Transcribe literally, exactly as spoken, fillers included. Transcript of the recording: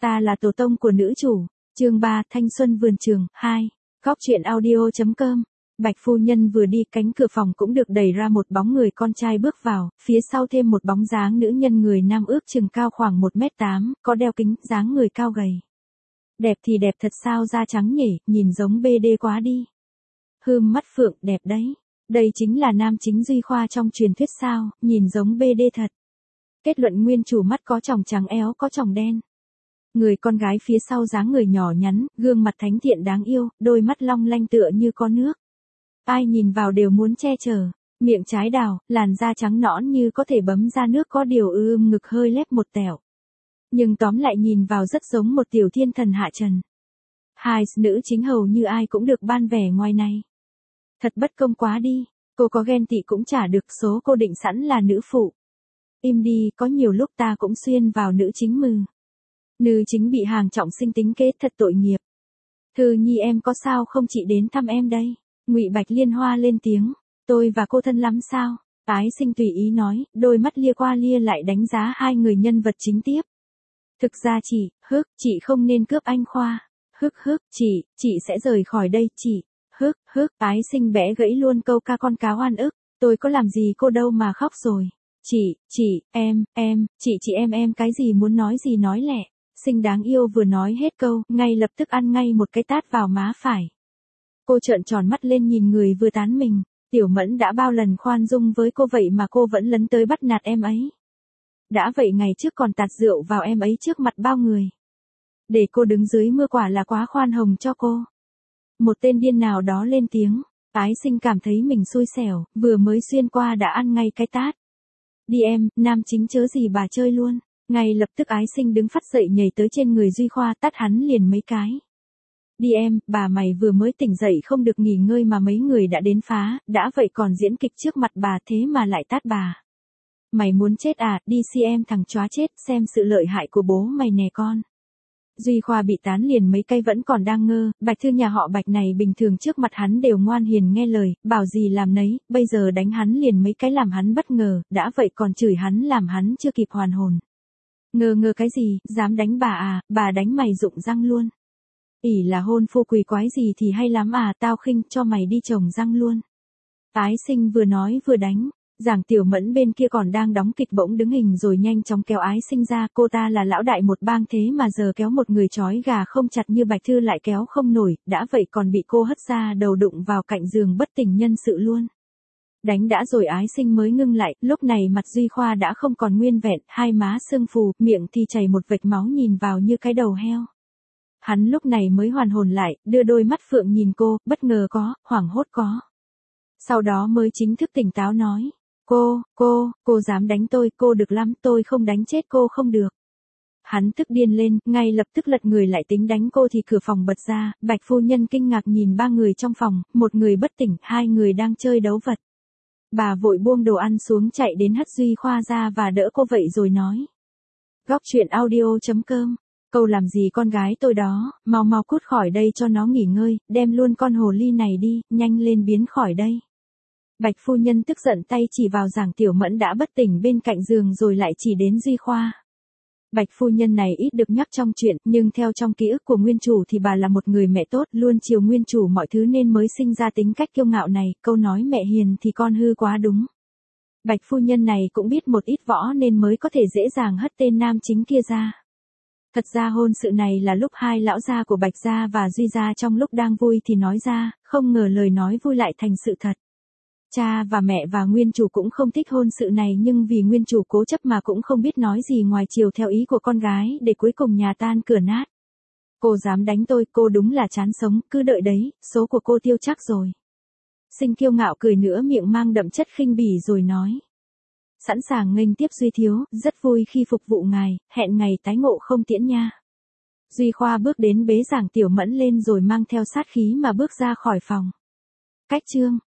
Ta là tổ tông của nữ chủ. Chương ba, Thanh xuân vườn trường, hai. Góc truyện audio chấm com. Bạch phu nhân vừa đi, cánh cửa phòng cũng được đẩy ra, một bóng người con trai bước vào, phía sau thêm một bóng dáng nữ nhân, người nam ước chừng cao khoảng một mét tám, có đeo kính, dáng người cao gầy. Đẹp thì đẹp thật sao, da trắng nhỉ, nhìn giống bê đê quá đi. Hươm mắt phượng, đẹp đấy. Đây chính là nam chính Duy Khoa trong truyền thuyết sao, nhìn giống bê đê thật. Kết luận nguyên chủ mắt có tròng trắng, éo có tròng đen. Người con gái phía sau dáng người nhỏ nhắn, gương mặt thánh thiện đáng yêu, đôi mắt long lanh tựa như có nước. Ai nhìn vào đều muốn che chở, miệng trái đào, làn da trắng nõn như có thể bấm ra nước, có điều ưm ngực hơi lép một tẹo. Nhưng tóm lại nhìn vào rất giống một tiểu thiên thần hạ trần. Hai nữ chính hầu như ai cũng được ban vẻ ngoài này. Thật bất công quá đi, cô có ghen tị cũng chả được, số cô định sẵn là nữ phụ. Im đi, có nhiều lúc ta cũng xuyên vào nữ chính mừ. Nữ chính bị hàng trọng sinh tính kế, thật tội nghiệp. Thư Nhi em có sao không, chị đến thăm em đây. Ngụy Bạch Liên Hoa lên tiếng, tôi và cô thân lắm sao? Ái Sinh tùy ý nói, đôi mắt lia qua lia lại đánh giá hai người nhân vật chính tiếp. Thực ra chị, hức, chị không nên cướp anh Khoa. Hức hức, chị, chị sẽ rời khỏi đây, chị. Hức hức, Ái Sinh bẽ gãy luôn câu ca con cáo oan ức, tôi có làm gì cô đâu mà khóc rồi. Chị, chị, em, em, chị chị em em cái gì muốn nói gì nói lẹ. Sinh đáng yêu vừa nói hết câu, ngay lập tức ăn ngay một cái tát vào má phải. Cô trợn tròn mắt lên nhìn người vừa tán mình, Tiểu Mẫn đã bao lần khoan dung với cô vậy mà cô vẫn lấn tới bắt nạt em ấy. Đã vậy ngày trước còn tạt rượu vào em ấy trước mặt bao người. Để cô đứng dưới mưa quả là quá khoan hồng cho cô. Một tên điên nào đó lên tiếng, Ái Sinh cảm thấy mình xui xẻo, vừa mới xuyên qua đã ăn ngay cái tát. Đi em, nam chính chớ gì bà chơi luôn. Ngay lập tức Ái Sinh đứng phát dậy nhảy tới trên người Duy Khoa, tát hắn liền mấy cái. Đi em, bà mày vừa mới tỉnh dậy không được nghỉ ngơi mà mấy người đã đến phá, đã vậy còn diễn kịch trước mặt bà thế mà lại tát bà. Mày muốn chết à, đi si em thằng chóa chết, xem sự lợi hại của bố mày nè con. Duy Khoa bị tán liền mấy cây vẫn còn đang ngơ, Bạch Thư nhà họ Bạch này bình thường trước mặt hắn đều ngoan hiền nghe lời, bảo gì làm nấy, bây giờ đánh hắn liền mấy cái làm hắn bất ngờ, đã vậy còn chửi hắn làm hắn chưa kịp hoàn hồn. Ngờ ngờ cái gì, dám đánh bà à, bà đánh mày rụng răng luôn. ỉ là hôn phu quỷ quái gì thì hay lắm à, tao khinh cho mày đi trồng răng luôn. Ái Sinh vừa nói vừa đánh, Giảng Tiểu Mẫn bên kia còn đang đóng kịch bỗng đứng hình rồi nhanh chóng kéo Ái Sinh ra, cô ta là lão đại một bang thế mà giờ kéo một người trói gà không chặt như Bạch Thư lại kéo không nổi, đã vậy còn bị cô hất ra đầu đụng vào cạnh giường bất tỉnh nhân sự luôn. Đánh đã rồi Ái Sinh mới ngưng lại, lúc này mặt Duy Khoa đã không còn nguyên vẹn, hai má sưng phù, miệng thì chảy một vệt máu nhìn vào như cái đầu heo. Hắn lúc này mới hoàn hồn lại, đưa đôi mắt phượng nhìn cô, bất ngờ có, hoảng hốt có. Sau đó mới chính thức tỉnh táo nói, cô, cô, cô dám đánh tôi, cô được lắm, tôi không đánh chết cô không được. Hắn tức điên lên, ngay lập tức lật người lại tính đánh cô thì cửa phòng bật ra, Bạch phu nhân kinh ngạc nhìn ba người trong phòng, một người bất tỉnh, hai người đang chơi đấu vật. Bà vội buông đồ ăn xuống chạy đến hất Duy Khoa ra và đỡ cô vậy rồi nói. Góc truyện audio chấm com. Câu làm gì con gái tôi đó, mau mau cút khỏi đây cho nó nghỉ ngơi, đem luôn con hồ ly này đi, nhanh lên biến khỏi đây. Bạch phu nhân tức giận tay chỉ vào Giảng Tiểu Mẫn đã bất tỉnh bên cạnh giường rồi lại chỉ đến Duy Khoa. Bạch phu nhân này ít được nhắc trong chuyện, nhưng theo trong ký ức của nguyên chủ thì bà là một người mẹ tốt, luôn chiều nguyên chủ mọi thứ nên mới sinh ra tính cách kiêu ngạo này, câu nói mẹ hiền thì con hư quá đúng. Bạch phu nhân này cũng biết một ít võ nên mới có thể dễ dàng hất tên nam chính kia ra. Thật ra hôn sự này là lúc hai lão gia của Bạch gia và Duy gia trong lúc đang vui thì nói ra, không ngờ lời nói vui lại thành sự thật. Cha và mẹ và nguyên chủ cũng không thích hôn sự này nhưng vì nguyên chủ cố chấp mà cũng không biết nói gì ngoài chiều theo ý của con gái để cuối cùng nhà tan cửa nát. Cô dám đánh tôi, cô đúng là chán sống, cứ đợi đấy, số của cô tiêu chắc rồi. Sinh kiêu ngạo cười nữa, miệng mang đậm chất khinh bỉ rồi nói. Sẵn sàng nghênh tiếp Duy thiếu, rất vui khi phục vụ ngài, hẹn ngày tái ngộ không tiễn nha. Duy Khoa bước đến bế Giảng Tiểu Mẫn lên rồi mang theo sát khí mà bước ra khỏi phòng. Cách chương